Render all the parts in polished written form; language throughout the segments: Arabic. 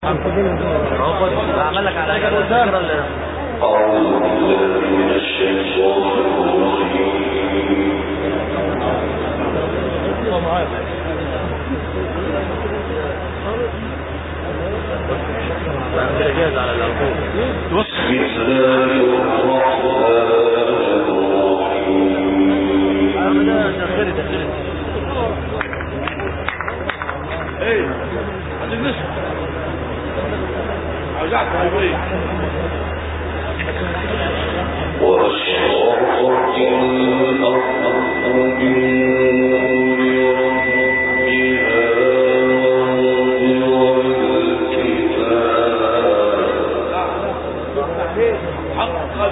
بعمل لك على حاجه قدام. أعوذ بالله من الشيطان الرجيم. بسم الله وأشرقت الأرض بنور ربها حقا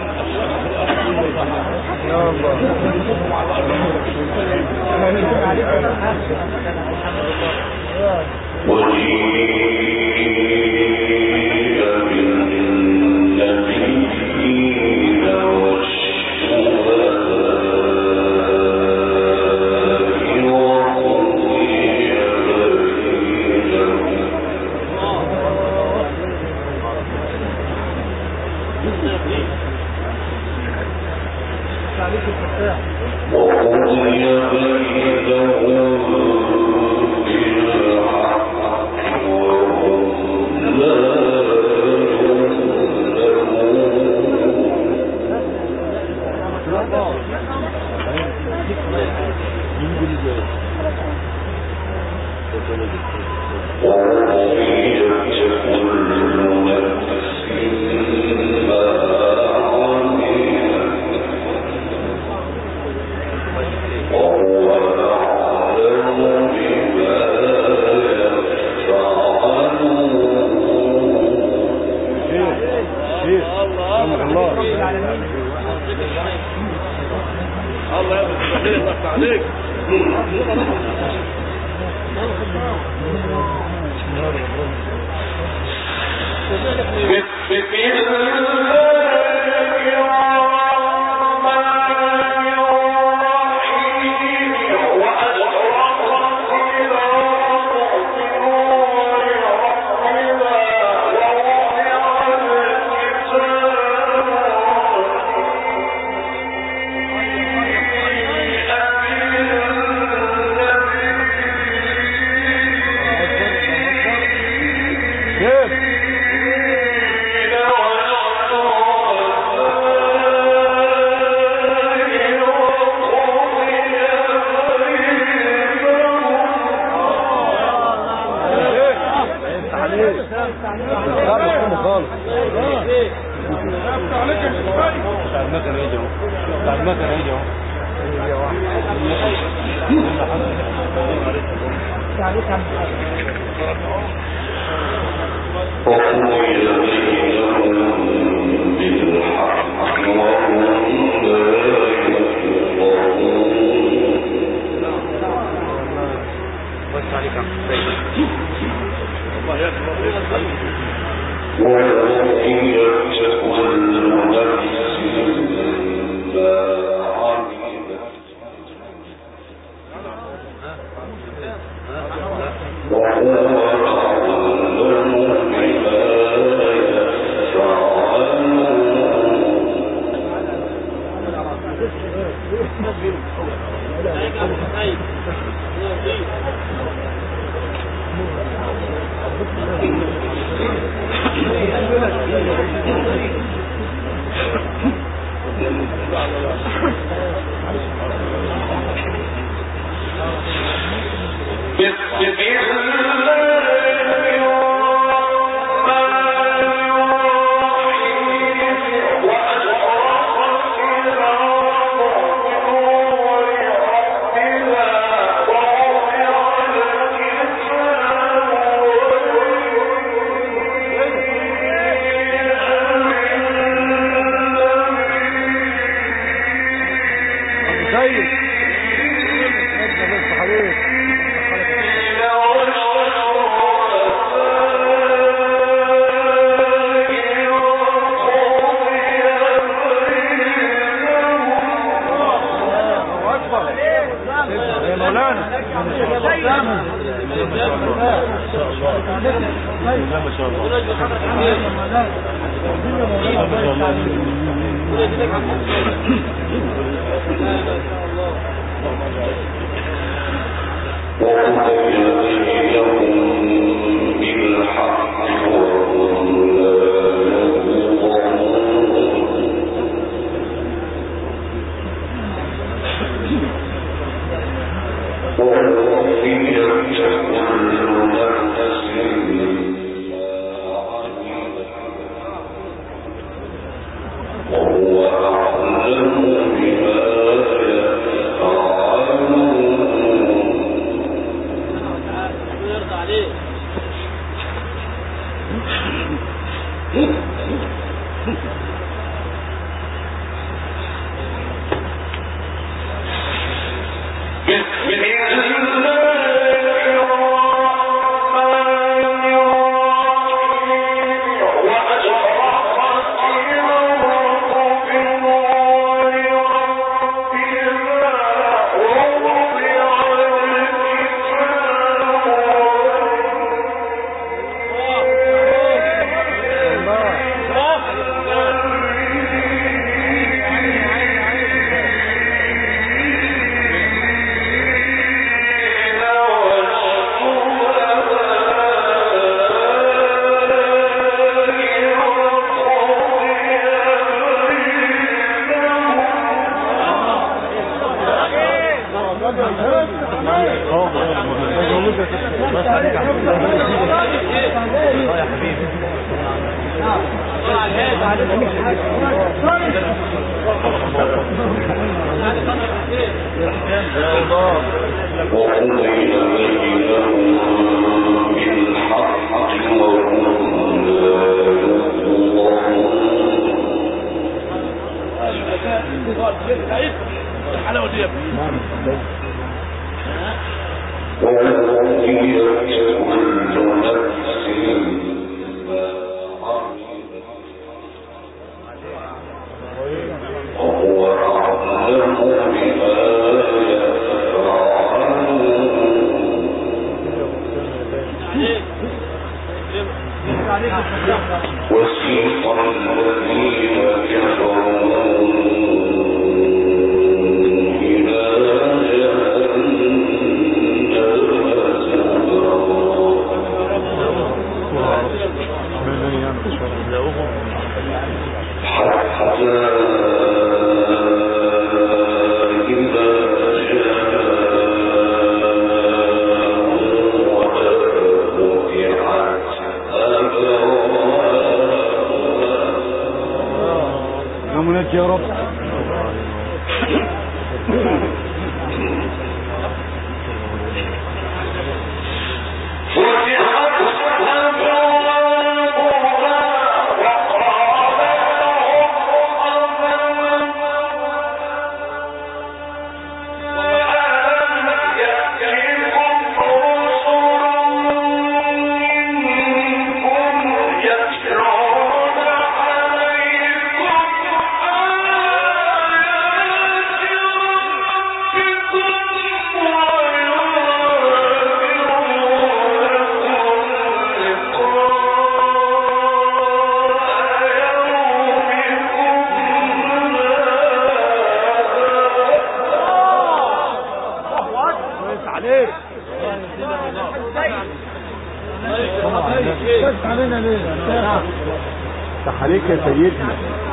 عليك يا سيدنا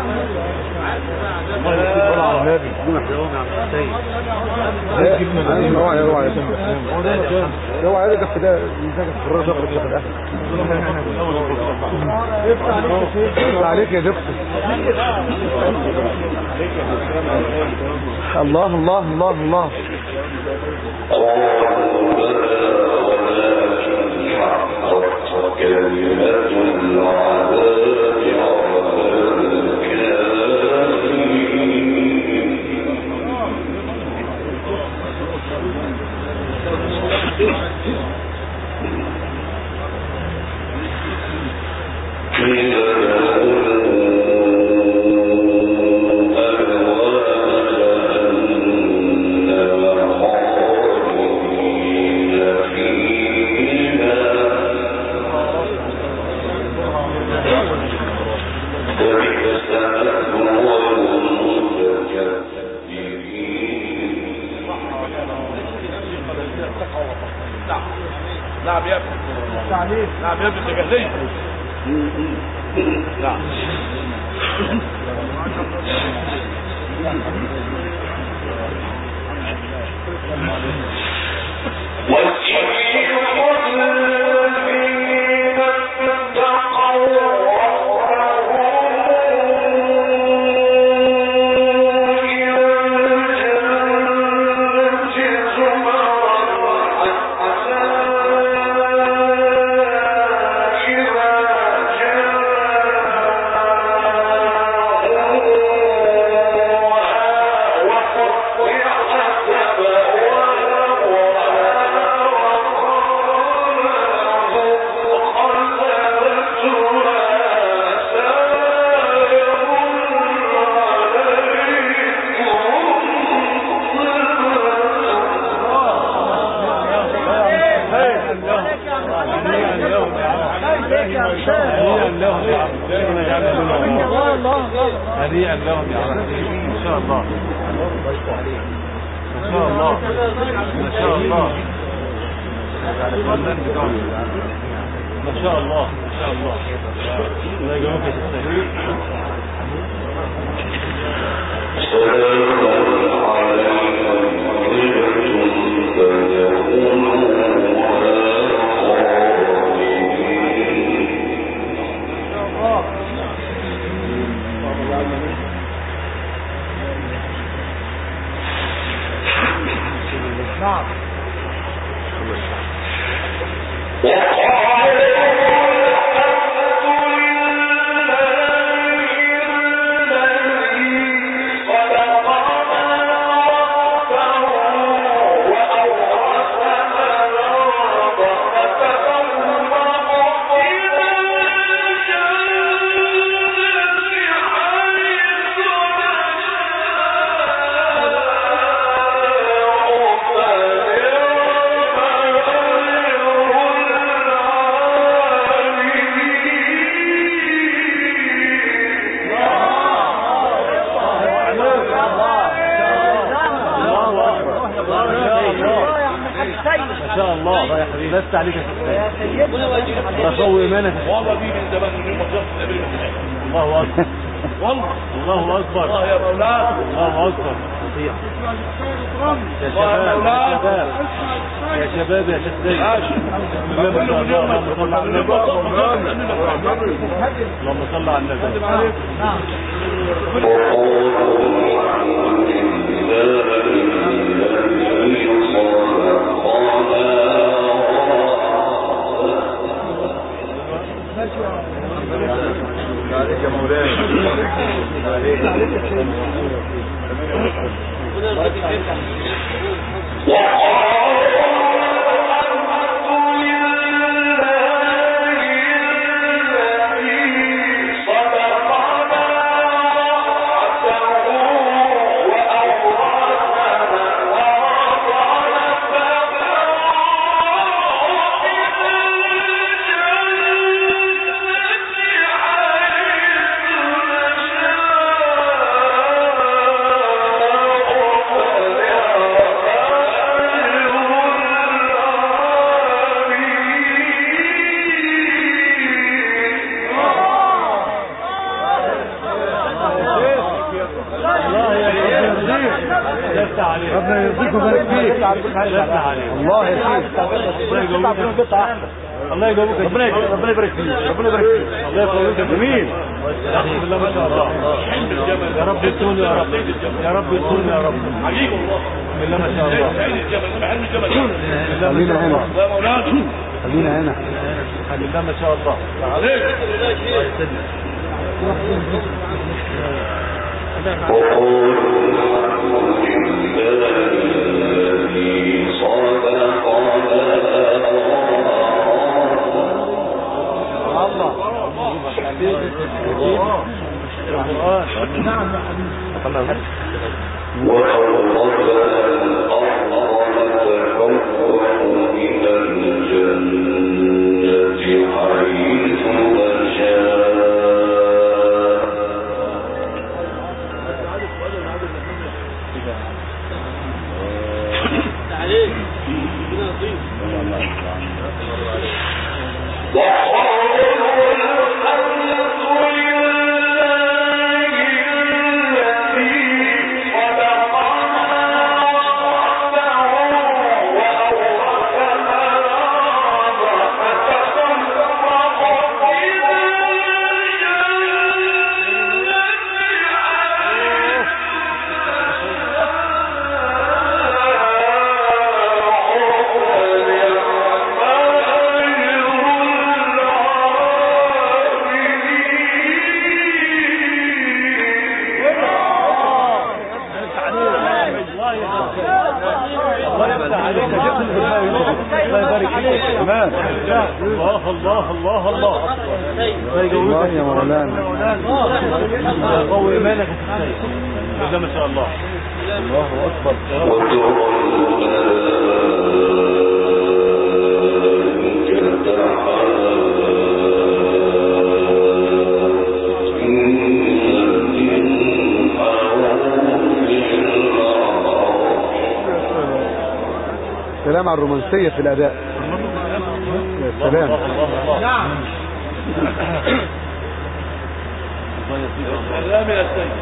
الله يسيب على النبي روعي روعي يا سيدنا روعي يا دكتور ده يزاك في الرجل في الاخر افتح عليك يا دكتور الله الله الله الله نعم يا ابني. نعم يا ابني تجهزي. نعم. هنيئا لهم يا رب ان شاء الله ان شاء الله ان شاء الله ما شاء الله ما شاء الله الله يجزاك الخير. نعم. ما شاء الله يا حبيبي بس عليك يا سيدي رسول ايمانك والله دي من زمان من يوم ما شفت النبي. الله اكبر والله الله اكبر الله يا مولانا الله اكبر يا شباب يا شباب يا شيخ زين اللهم صل على النبي اللهم صل على النبي. عليك يا مولانا ربنا يرزقك ويبارك فيك الله يا سيدي الله يجزاك ربنا يبارك فيك ربنا يبارك فيك الله يقويك جميل بسم الله ما شاء الله يا رب يسون يا رب يا رب يسون يا رب عجيب والله بسم الله ما شاء الله خلينا هنا يا مولانا خلينا هنا بسم الله ما شاء الله عليك الله يسلمك الله يا مولانا قوي ايمانك ده ما شاء الله. الله اكبر. سلام على الرومانسية في الأداء. يا سلام. نعم. سلام يا سيد.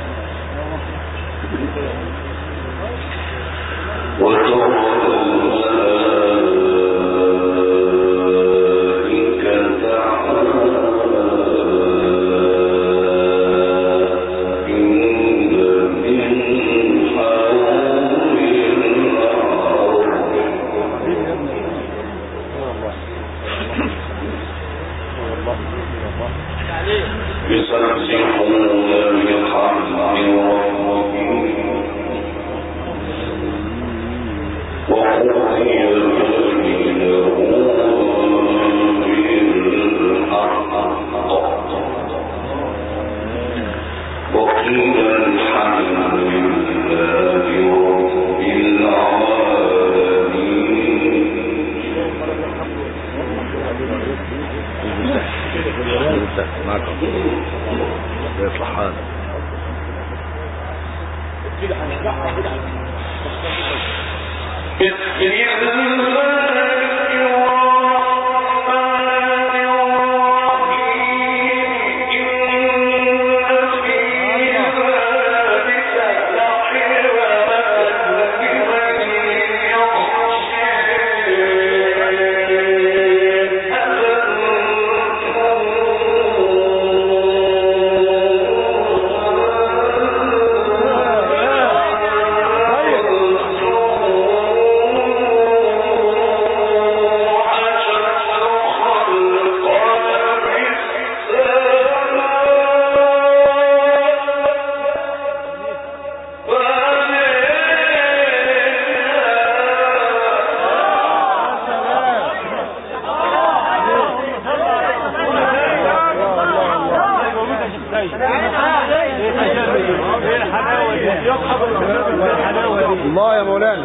الله يا مولانا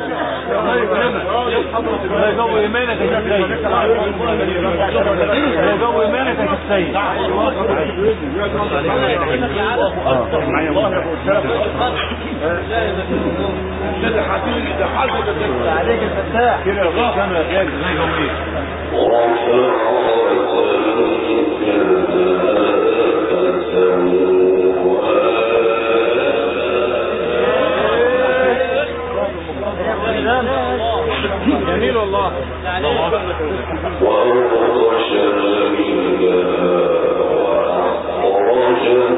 جو ايمانك يا سيد جو ايمانك يا سيد عليك الفتاح كده يا كانوا يا غالي زي جميل جميل والله وأغطش منها وأخرجت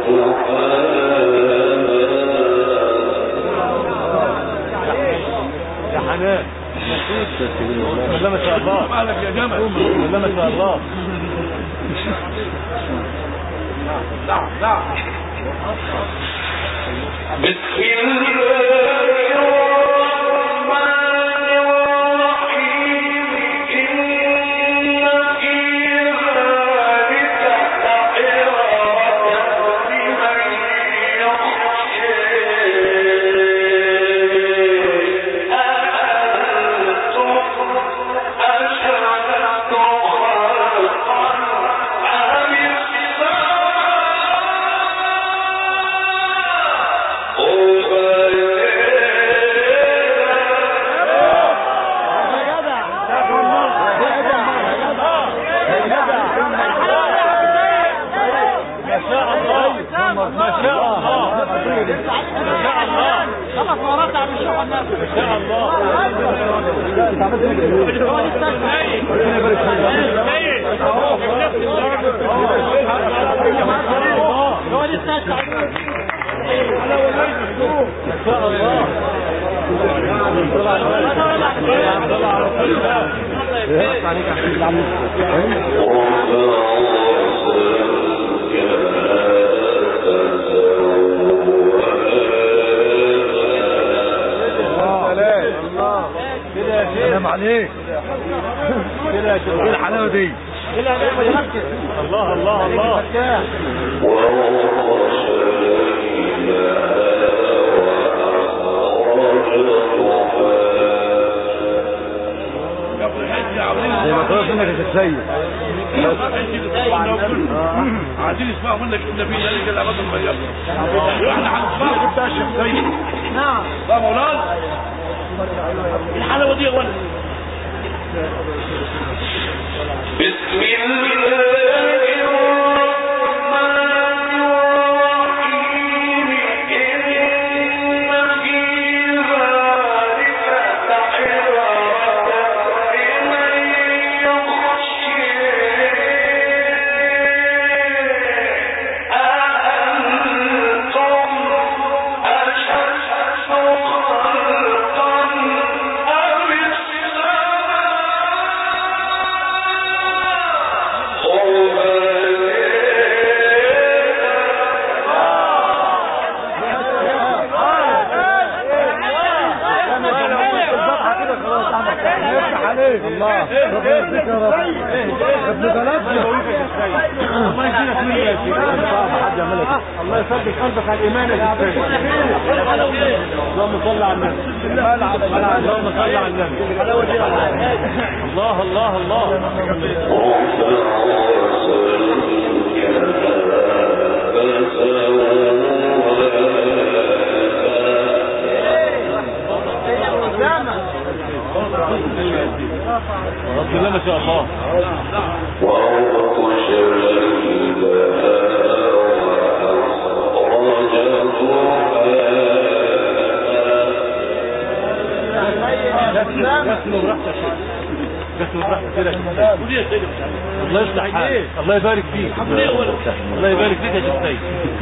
يا حنان لا ما شاء الله مالك يا جمل لا ما شاء الله نعم نعم بسم الله سلام عليك كده الحلاوه دي الله الله الله. زي ما خلاص منك يا سيد. عايزين يسمعوا منك ان في ذلك الابد المغيب. احنا هنسمعوا انت يا شيخ سيد. نعم. بقى مولانا الحلاوه دي يا ولد. بسم الله الله يثبت قلبك على الايمان يا سيدي. اللهم صل على النبي. اللهم صل على النبي. الله الله الله. رب الله ما شاء الله. الله يصلح حالك. الله يبارك فيك. الله يبارك فيك يا شيخ سيد.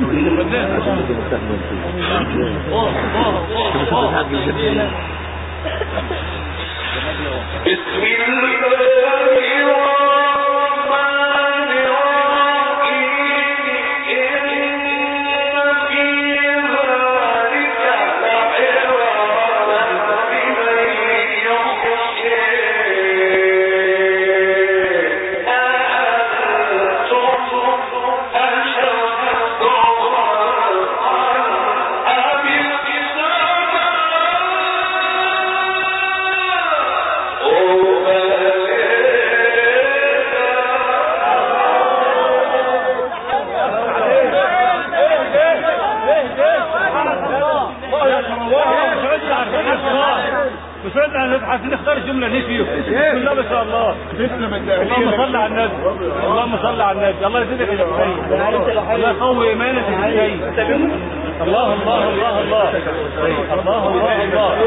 بسم الله عايزين نختار جمله ليه فيه. بسم الله ما شاء الله. اللهم صل على النبي. اللهم صل على النبي. الله يزيدك يا سيد. الله يقوي ايمانك يا سيد. الله الله الله الله. الله الله الله.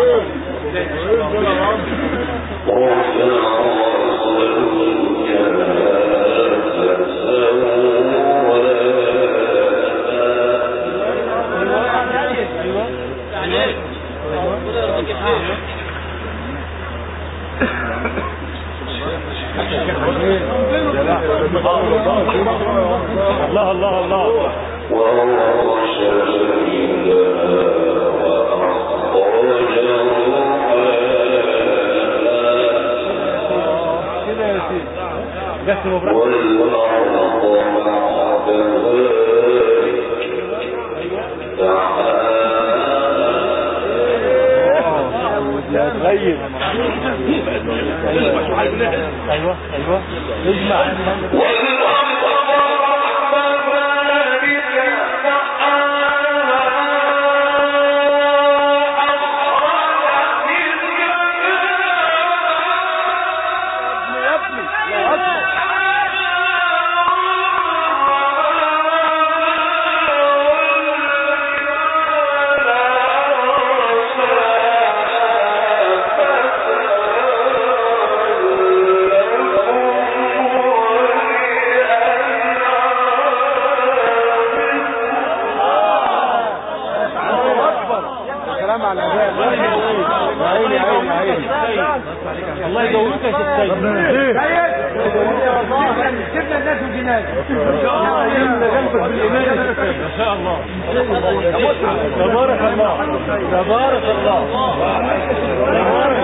الله الله الله. كده يا سيدي بس طيب. ايوه ايوه اجمع. الله يجوزك يا شيخ سيد. جبنا الناس والجنان. جنبك بالايمان. ما شاء الله. تبارك الله تبارك الله تبارك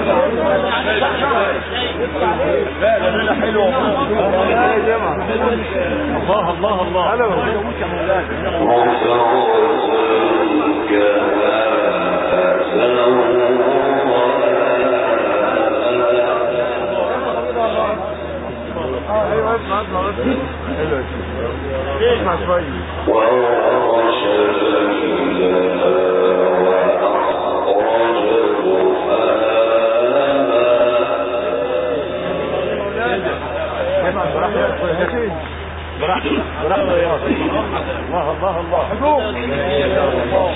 الله. حلو الله الله اسمع شوية. براحته يا الله الله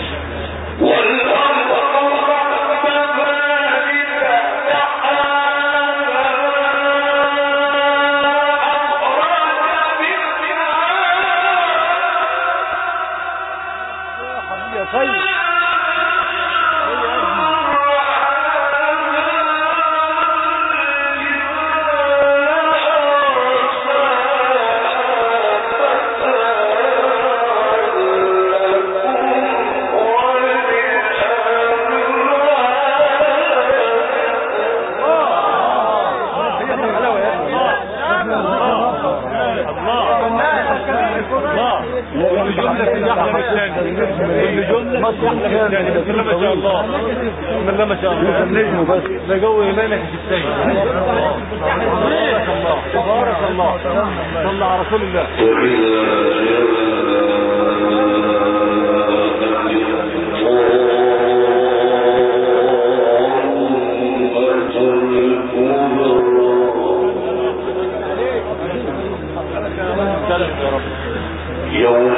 ما شاء الله النجم بس ده جو إيمانك في السيد. تبارك الله صلى على رسول الله. يوم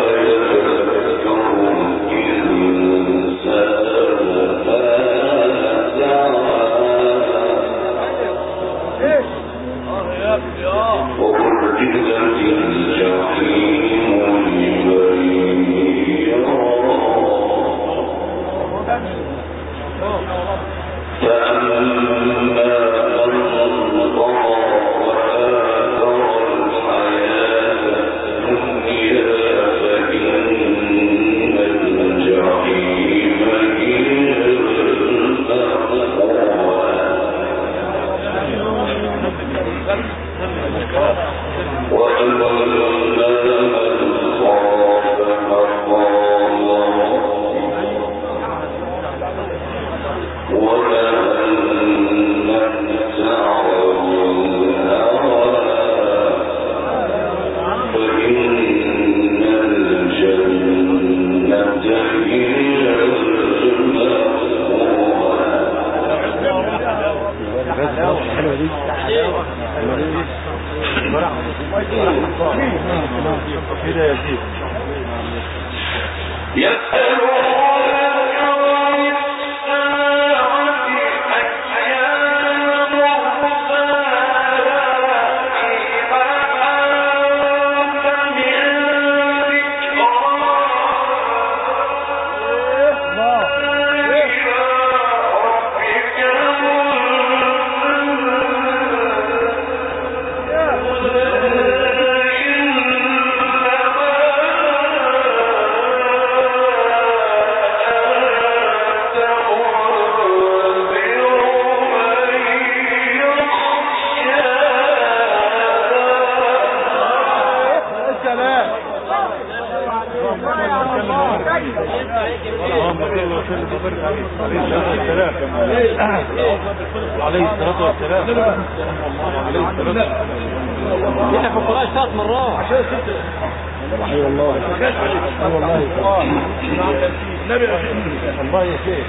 عليه الصلاة والسلام. احنا في القرآن 3 مرات. اي والله النبي الله يا شيخ.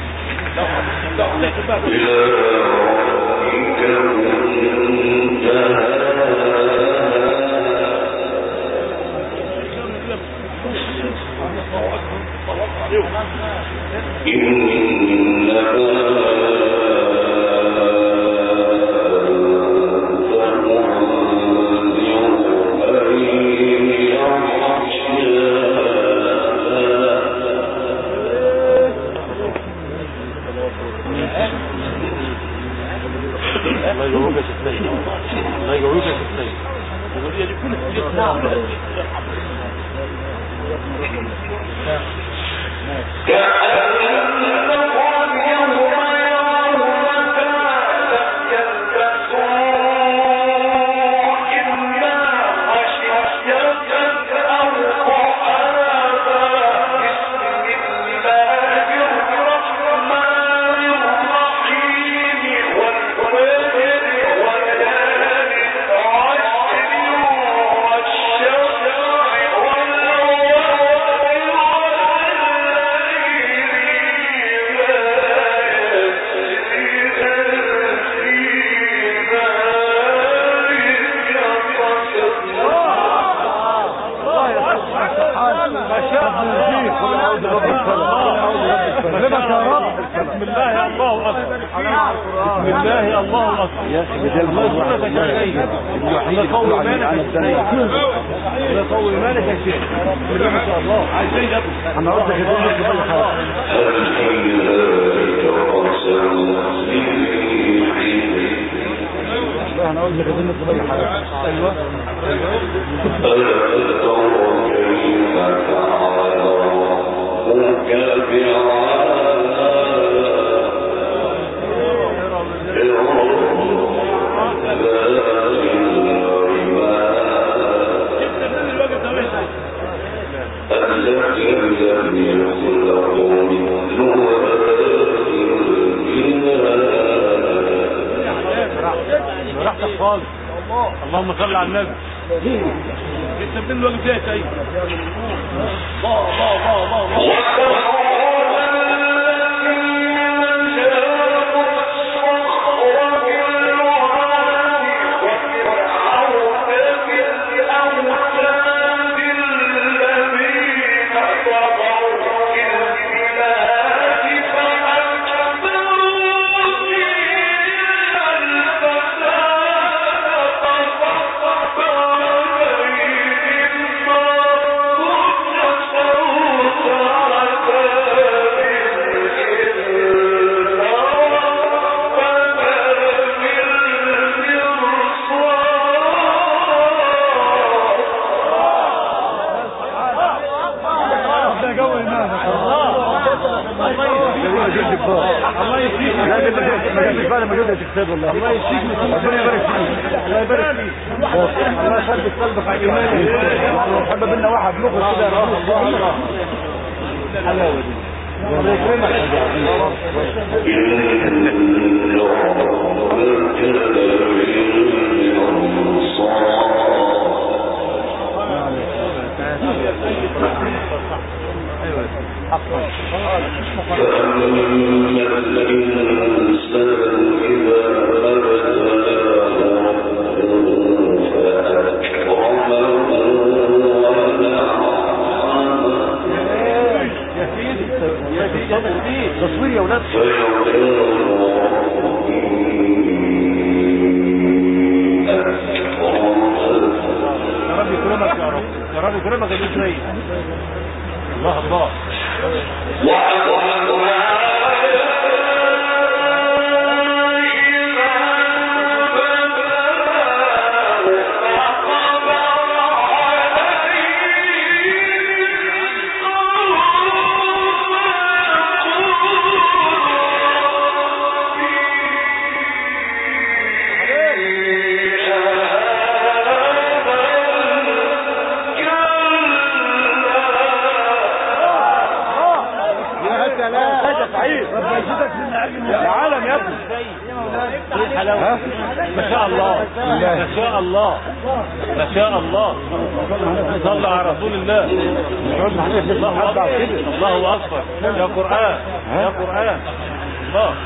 اللهم صل على النبي. انت من الوقت ده ايه؟ الله يشفيك ربنا يبارك فيك. الله يبارك فيك. الله يثبت قلبك على الايمان ويحب بينا واحد نخرج كده. الله حلاوه دي. الله يكرمك. تصوير يا ولاد. يا رب يكرمك يا رب. يا رب يكرمك يا ابن الله الله. يا عالم يا ابني ما شاء الله ما شاء الله ما شاء الله. صلى على رسول الله. الله اكبر. يا قرآن يا قرآن. الله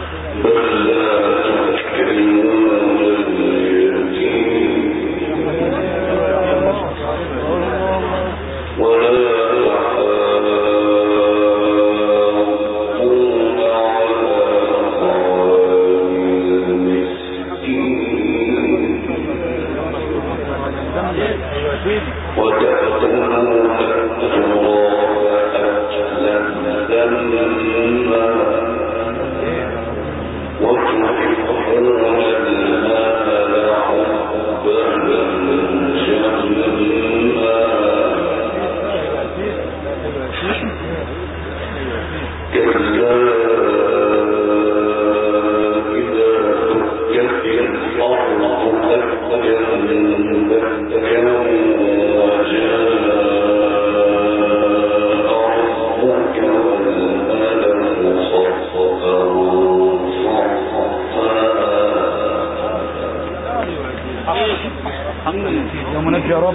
يا منجي يا رب.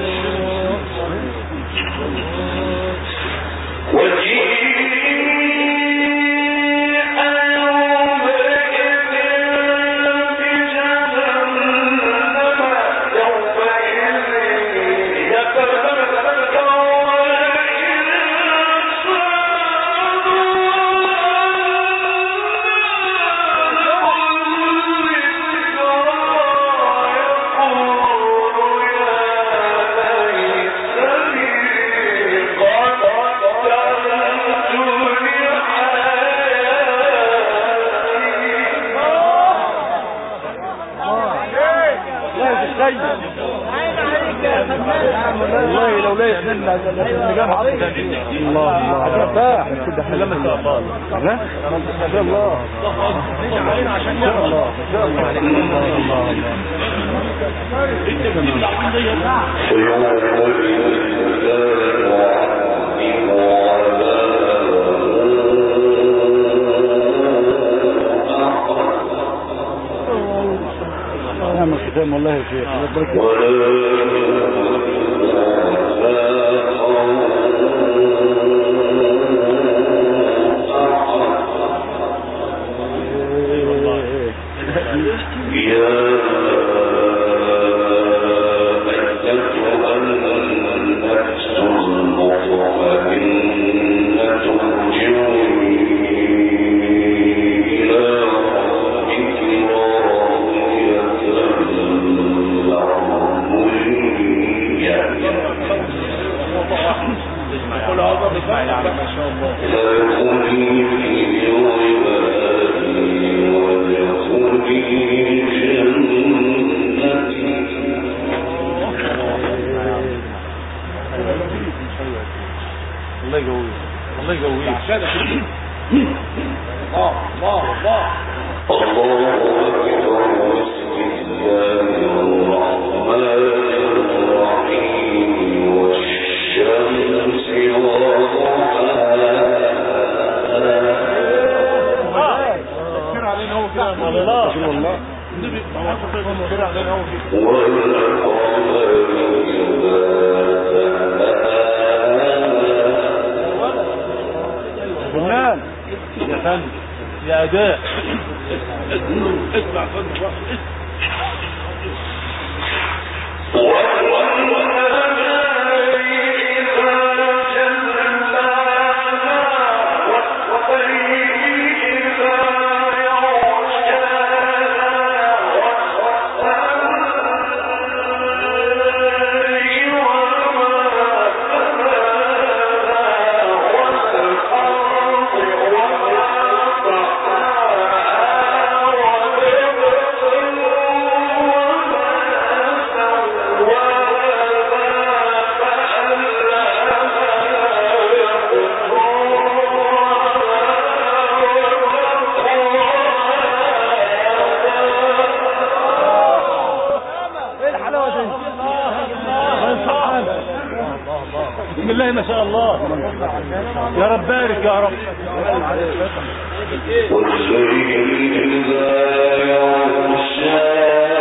والله لو لا يسلمنا النجاح الله الله فاح كنت حلمت ان شاء الله لا ان شاء الله ان شاء الله ان شاء الله نعم الختام والله يا شيخ يا أداء اسمع فن بسم الله ما شاء الله يا رب بارك يا رب والليل إذا يغشى